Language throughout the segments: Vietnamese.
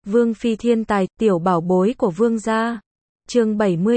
Vương phi thiên tài, tiểu bảo bối của vương gia. Chương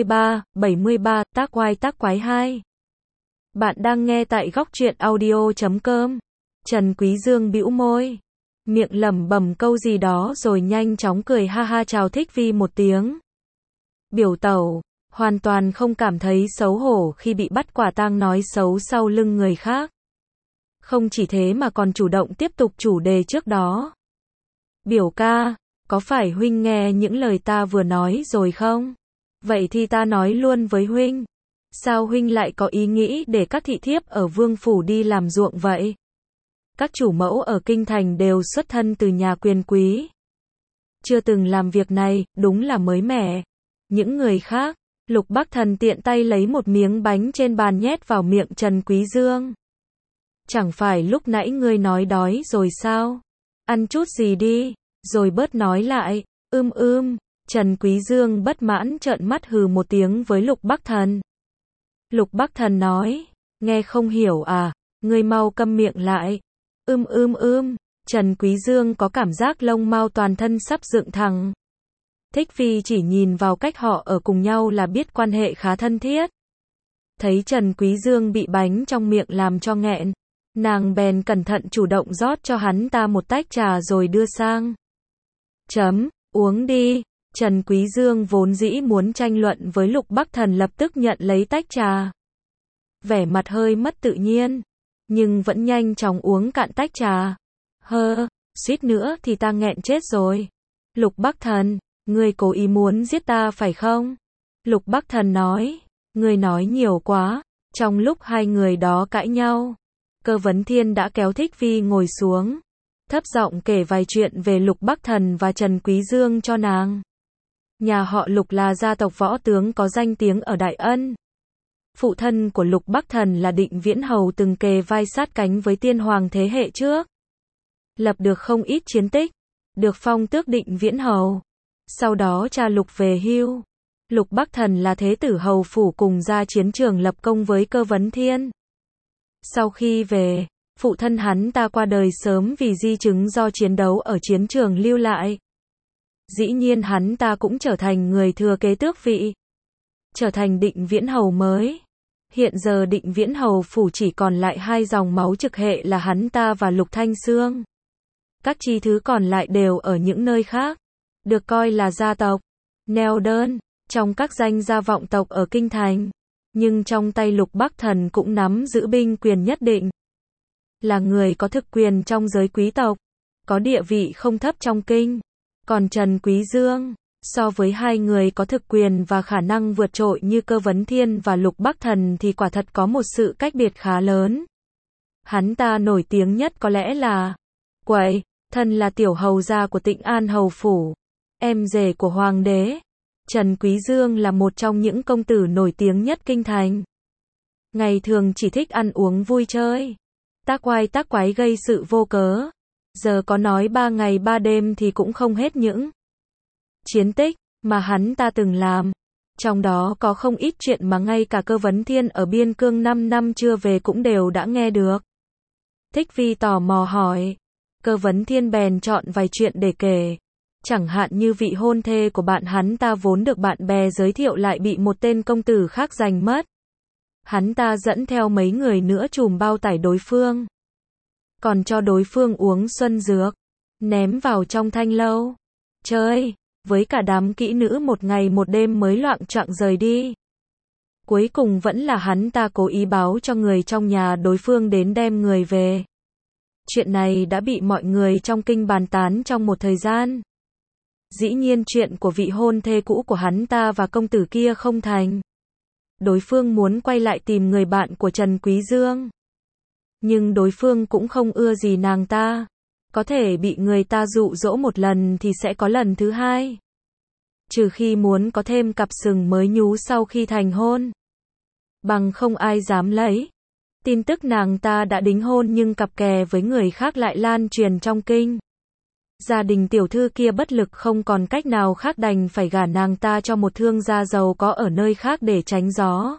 73, tác oai tác quái 2. Bạn đang nghe tại góc truyện audio.com. Trần Quý Dương bĩu môi, miệng lẩm bẩm câu gì đó rồi nhanh chóng cười ha ha chào Thích Vi một tiếng. Biểu tẩu, hoàn toàn không cảm thấy xấu hổ khi bị bắt quả tang nói xấu sau lưng người khác. Không chỉ thế mà còn chủ động tiếp tục chủ đề trước đó. Biểu ca, có phải huynh nghe những lời ta vừa nói rồi không? Vậy thì ta nói luôn với huynh. Sao huynh lại có ý nghĩ để các thị thiếp ở vương phủ đi làm ruộng vậy? Các chủ mẫu ở kinh thành đều xuất thân từ nhà quyền quý. Chưa từng làm việc này, đúng là mới mẻ. Những người khác, Lục Bắc Thần tiện tay lấy một miếng bánh trên bàn nhét vào miệng Trần Quý Dương. Chẳng phải lúc nãy ngươi nói đói rồi sao? Ăn chút gì đi, rồi bớt nói lại. Trần Quý Dương bất mãn trợn mắt hừ một tiếng với Lục Bắc Thần. Lục Bắc Thần nói, nghe không hiểu à, ngươi mau câm miệng lại. Trần Quý Dương có cảm giác lông mao toàn thân sắp dựng thẳng. Thích Vi chỉ nhìn vào cách họ ở cùng nhau là biết quan hệ khá thân thiết. Thấy Trần Quý Dương bị bánh trong miệng làm cho nghẹn, nàng bèn cẩn thận chủ động rót cho hắn ta một tách trà rồi đưa sang. Uống đi. Trần Quý Dương vốn dĩ muốn tranh luận với Lục Bắc Thần lập tức nhận lấy tách trà. Vẻ mặt hơi mất tự nhiên, nhưng vẫn nhanh chóng uống cạn tách trà. Suýt nữa thì ta nghẹn chết rồi. Lục Bắc Thần, ngươi cố ý muốn giết ta phải không? Lục Bắc Thần nói, ngươi nói nhiều quá. Trong lúc hai người đó cãi nhau, Cơ Vấn Thiên đã kéo Thích Vi ngồi xuống, thấp giọng kể vài chuyện về Lục Bắc Thần và Trần Quý Dương cho nàng. Nhà họ Lục là gia tộc võ tướng có danh tiếng ở Đại Ân. Phụ thân của Lục Bắc Thần là Định Viễn Hầu từng kề vai sát cánh với tiên hoàng thế hệ trước. Lập được không ít chiến tích, được phong tước Định Viễn Hầu. Sau đó cha Lục về hưu. Lục Bắc Thần là thế tử hầu phủ cùng ra chiến trường lập công với Cơ Vấn Thiên. Sau khi về, phụ thân hắn ta qua đời sớm vì di chứng do chiến đấu ở chiến trường lưu lại. Dĩ nhiên hắn ta cũng trở thành người thừa kế tước vị, trở thành Định Viễn Hầu mới. Hiện giờ Định Viễn Hầu phủ chỉ còn lại hai dòng máu trực hệ là hắn ta và Lục Thanh Xương. Các chi thứ còn lại đều ở những nơi khác, được coi là gia tộc neo đơn trong các danh gia vọng tộc ở kinh thành. Nhưng trong tay Lục Bắc Thần cũng nắm giữ binh quyền nhất định, là người có thực quyền trong giới quý tộc, có địa vị không thấp trong kinh. Còn Trần Quý Dương, so với hai người có thực quyền và khả năng vượt trội như Cơ Vấn Thiên và Lục Bắc Thần thì quả thật có một sự cách biệt khá lớn. Hắn ta nổi tiếng nhất có lẽ là Quậy, thân là tiểu hầu gia của Tịnh An Hầu Phủ, em rể của Hoàng đế. Trần Quý Dương là một trong những công tử nổi tiếng nhất kinh thành. Ngày thường chỉ thích ăn uống vui chơi, tác oai tác quái gây sự vô cớ. Giờ có nói 3 ngày 3 đêm thì cũng không hết những chiến tích mà hắn ta từng làm. Trong đó có không ít chuyện mà ngay cả Cơ Vấn Thiên ở biên cương 5 năm chưa về cũng đều đã nghe được. Thích Vi tò mò hỏi. Cơ Vấn Thiên bèn chọn vài chuyện để kể. Chẳng hạn như vị hôn thê của bạn hắn ta vốn được bạn bè giới thiệu lại bị một tên công tử khác giành mất. Hắn ta dẫn theo mấy người nữa trùm bao tải đối phương, còn cho đối phương uống xuân dược, ném vào trong thanh lâu, chơi với cả đám kỹ nữ một ngày một đêm mới loạng choạng rời đi. Cuối cùng vẫn là hắn ta cố ý báo cho người trong nhà đối phương đến đem người về. Chuyện này đã bị mọi người trong kinh bàn tán trong một thời gian. Dĩ nhiên chuyện của vị hôn thê cũ của hắn ta và công tử kia không thành. Đối phương muốn quay lại tìm người bạn của Trần Quý Dương, nhưng đối phương cũng không ưa gì nàng ta. Có thể bị người ta dụ dỗ một lần thì sẽ có lần thứ hai. Trừ khi muốn có thêm cặp sừng mới nhú sau khi thành hôn, bằng không ai dám lấy. Tin tức nàng ta đã đính hôn nhưng cặp kè với người khác lại lan truyền trong kinh. Gia đình tiểu thư kia bất lực không còn cách nào khác đành phải gả nàng ta cho một thương gia giàu có ở nơi khác để tránh gió.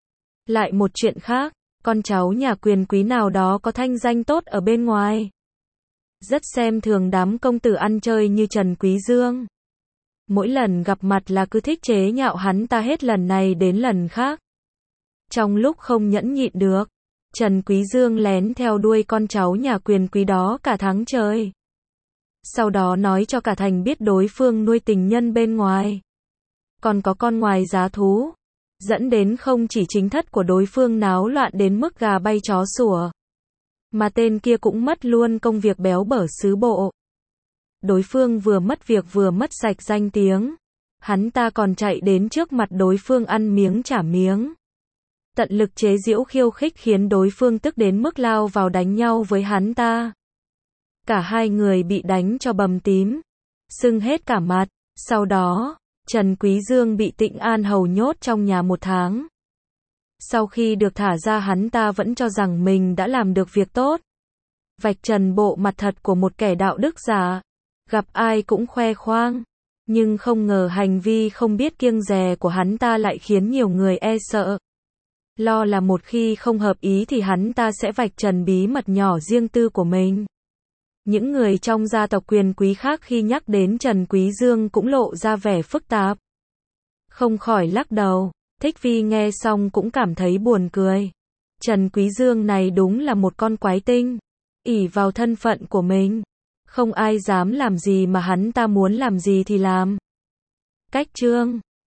Lại một chuyện khác, con cháu nhà quyền quý nào đó có thanh danh tốt ở bên ngoài. rất xem thường đám công tử ăn chơi như Trần Quý Dương. Mỗi lần gặp mặt là cứ thích chế nhạo hắn ta hết lần này đến lần khác. Trong lúc không nhẫn nhịn được, Trần Quý Dương lén theo đuôi con cháu nhà quyền quý đó cả tháng trời. Sau đó nói cho cả thành biết đối phương nuôi tình nhân bên ngoài. Còn có con ngoài giá thú. Dẫn đến không chỉ chính thất của đối phương náo loạn đến mức gà bay chó sủa. Mà tên kia cũng mất luôn công việc béo bở xứ bộ. Đối phương vừa mất việc vừa mất sạch danh tiếng. Hắn ta còn chạy đến trước mặt đối phương ăn miếng trả miếng. Tận lực chế giễu khiêu khích khiến đối phương tức đến mức lao vào đánh nhau với hắn ta. Cả hai người bị đánh cho bầm tím, sưng hết cả mặt. Sau đó, Trần Quý Dương bị Tịnh An Hầu nhốt trong nhà 1 tháng. Sau khi được thả ra hắn ta vẫn cho rằng mình đã làm được việc tốt. Vạch trần bộ mặt thật của một kẻ đạo đức giả. Gặp ai cũng khoe khoang. Nhưng không ngờ hành vi không biết kiêng dè của hắn ta lại khiến nhiều người e sợ. Lo là một khi không hợp ý thì hắn ta sẽ vạch trần bí mật nhỏ riêng tư của mình. Những người trong gia tộc quyền quý khác khi nhắc đến Trần Quý Dương cũng lộ ra vẻ phức tạp. Không khỏi lắc đầu, Thích Phi nghe xong cũng cảm thấy buồn cười. Trần Quý Dương này đúng là một con quái tinh, ỷ vào thân phận của mình. Không ai dám làm gì mà hắn ta muốn làm gì thì làm. Cách chương